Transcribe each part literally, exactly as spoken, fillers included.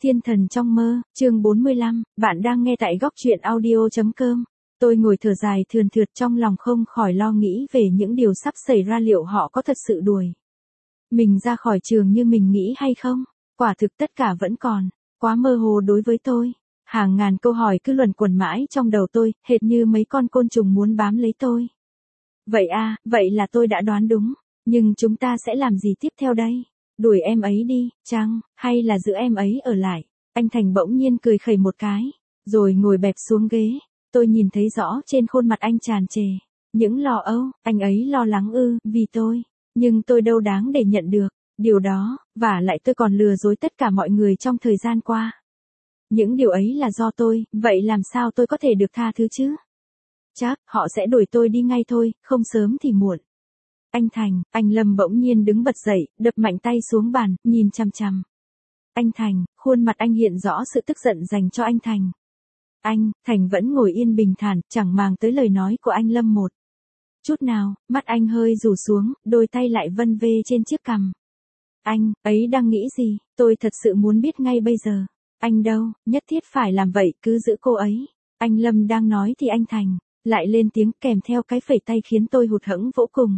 Thiên thần trong mơ, chương bốn mươi lăm, bạn đang nghe tại góc truyện audio.com. Tôi ngồi thở dài thườn thượt trong lòng không khỏi lo nghĩ về những điều sắp xảy ra, liệu họ có thật sự đuổi mình ra khỏi trường như mình nghĩ hay không? Quả thực tất cả vẫn còn quá mơ hồ đối với tôi. Hàng ngàn câu hỏi cứ luẩn quẩn mãi trong đầu tôi, hệt như mấy con côn trùng muốn bám lấy tôi. Vậy à, vậy là tôi đã đoán đúng. Nhưng chúng ta sẽ làm gì tiếp theo đây? Đuổi em ấy đi, chăng, hay là giữ em ấy ở lại? Anh Thành bỗng nhiên cười khẩy một cái, rồi ngồi bẹp xuống ghế. Tôi nhìn thấy rõ trên khuôn mặt anh tràn trề những lo âu. Anh ấy lo lắng ư, vì tôi. Nhưng tôi đâu đáng để nhận được điều đó, và lại tôi còn lừa dối tất cả mọi người trong thời gian qua. Những điều ấy là do tôi, vậy làm sao tôi có thể được tha thứ chứ? Chắc, họ sẽ đuổi tôi đi ngay thôi, không sớm thì muộn. Anh Thành, anh Lâm bỗng nhiên đứng bật dậy, đập mạnh tay xuống bàn, nhìn chằm chằm anh Thành, khuôn mặt anh hiện rõ sự tức giận dành cho anh Thành. Anh, Thành vẫn ngồi yên bình thản, chẳng màng tới lời nói của anh Lâm một chút nào, mắt anh hơi rủ xuống, đôi tay lại vân vê trên chiếc cằm. Anh, ấy đang nghĩ gì, tôi thật sự muốn biết ngay bây giờ. Anh đâu, nhất thiết phải làm vậy, cứ giữ cô ấy. Anh Lâm đang nói thì anh Thành lại lên tiếng kèm theo cái phẩy tay khiến tôi hụt hẫng vô cùng.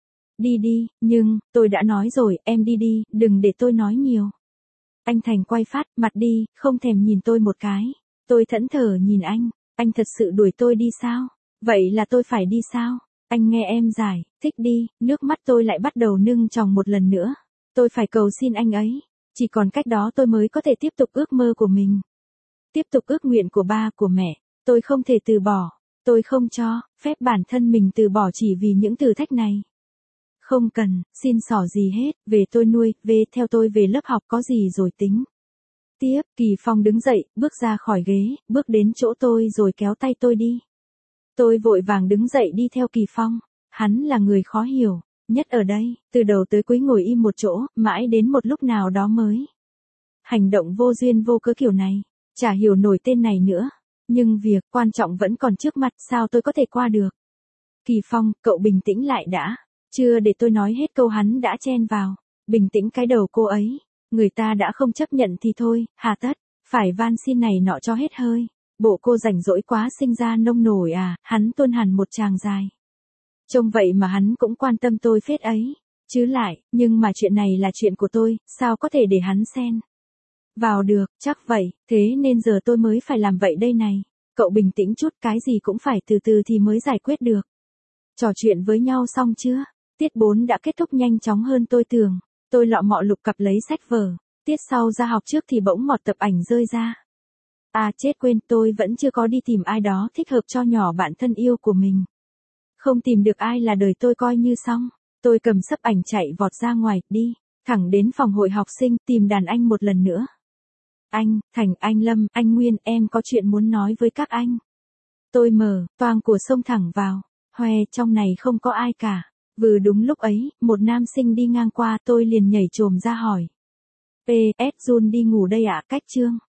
Đi đi, nhưng, tôi đã nói rồi, em đi đi, đừng để tôi nói nhiều. Anh Thành quay phát mặt đi, không thèm nhìn tôi một cái. Tôi thẫn thờ nhìn anh, anh thật sự đuổi tôi đi sao? Vậy là tôi phải đi sao? Anh nghe em giải, thích đi, nước mắt tôi lại bắt đầu nưng tròng một lần nữa. Tôi phải cầu xin anh ấy, chỉ còn cách đó tôi mới có thể tiếp tục ước mơ của mình. Tiếp tục ước nguyện của ba, của mẹ, tôi không thể từ bỏ, tôi không cho phép bản thân mình từ bỏ chỉ vì những thử thách này. Không cần, xin xỏ gì hết, về tôi nuôi, về theo tôi về lớp học có gì rồi tính. Tiếp, Kỳ Phong đứng dậy, bước ra khỏi ghế, bước đến chỗ tôi rồi kéo tay tôi đi. Tôi vội vàng đứng dậy đi theo Kỳ Phong, hắn là người khó hiểu nhất ở đây, từ đầu tới cuối ngồi im một chỗ, mãi đến một lúc nào đó mới hành động vô duyên vô cớ kiểu này, chả hiểu nổi tên này nữa. Nhưng việc quan trọng vẫn còn trước mặt, sao tôi có thể qua được? Kỳ Phong, cậu bình tĩnh lại đã. Chưa để tôi nói hết câu hắn đã chen vào. Bình tĩnh cái đầu cô ấy. Người ta đã không chấp nhận thì thôi, hà tất phải van xin này nọ cho hết hơi. Bộ cô rảnh rỗi quá sinh ra nông nổi à? Hắn tuôn hẳn một tràng dài. Trông vậy mà hắn cũng quan tâm tôi phết ấy. Chứ lại, nhưng mà chuyện này là chuyện của tôi, sao có thể để hắn xen vào được? Chắc vậy, thế nên giờ tôi mới phải làm vậy đây này. Cậu bình tĩnh chút, cái gì cũng phải từ từ thì mới giải quyết được. Trò chuyện với nhau xong chưa? Tiết bốn đã kết thúc nhanh chóng hơn tôi tưởng. Tôi lọ mọ lục cặp lấy sách vở. Tiết sau ra học trước thì bỗng một tập ảnh rơi ra. À chết quên, tôi vẫn chưa có đi tìm ai đó thích hợp cho nhỏ bạn thân yêu của mình. Không tìm được ai là đời tôi coi như xong. Tôi cầm sấp ảnh chạy vọt ra ngoài, đi thẳng đến phòng hội học sinh, tìm đàn anh một lần nữa. Anh, Thành, anh Lâm, anh Nguyên, em có chuyện muốn nói với các anh. Tôi mở toang của xông thẳng vào. Hoe, trong này không có ai cả. Vừa đúng lúc ấy, một nam sinh đi ngang qua, tôi liền nhảy chồm ra hỏi. pê ét Jun đi ngủ đây ạ, cách chương.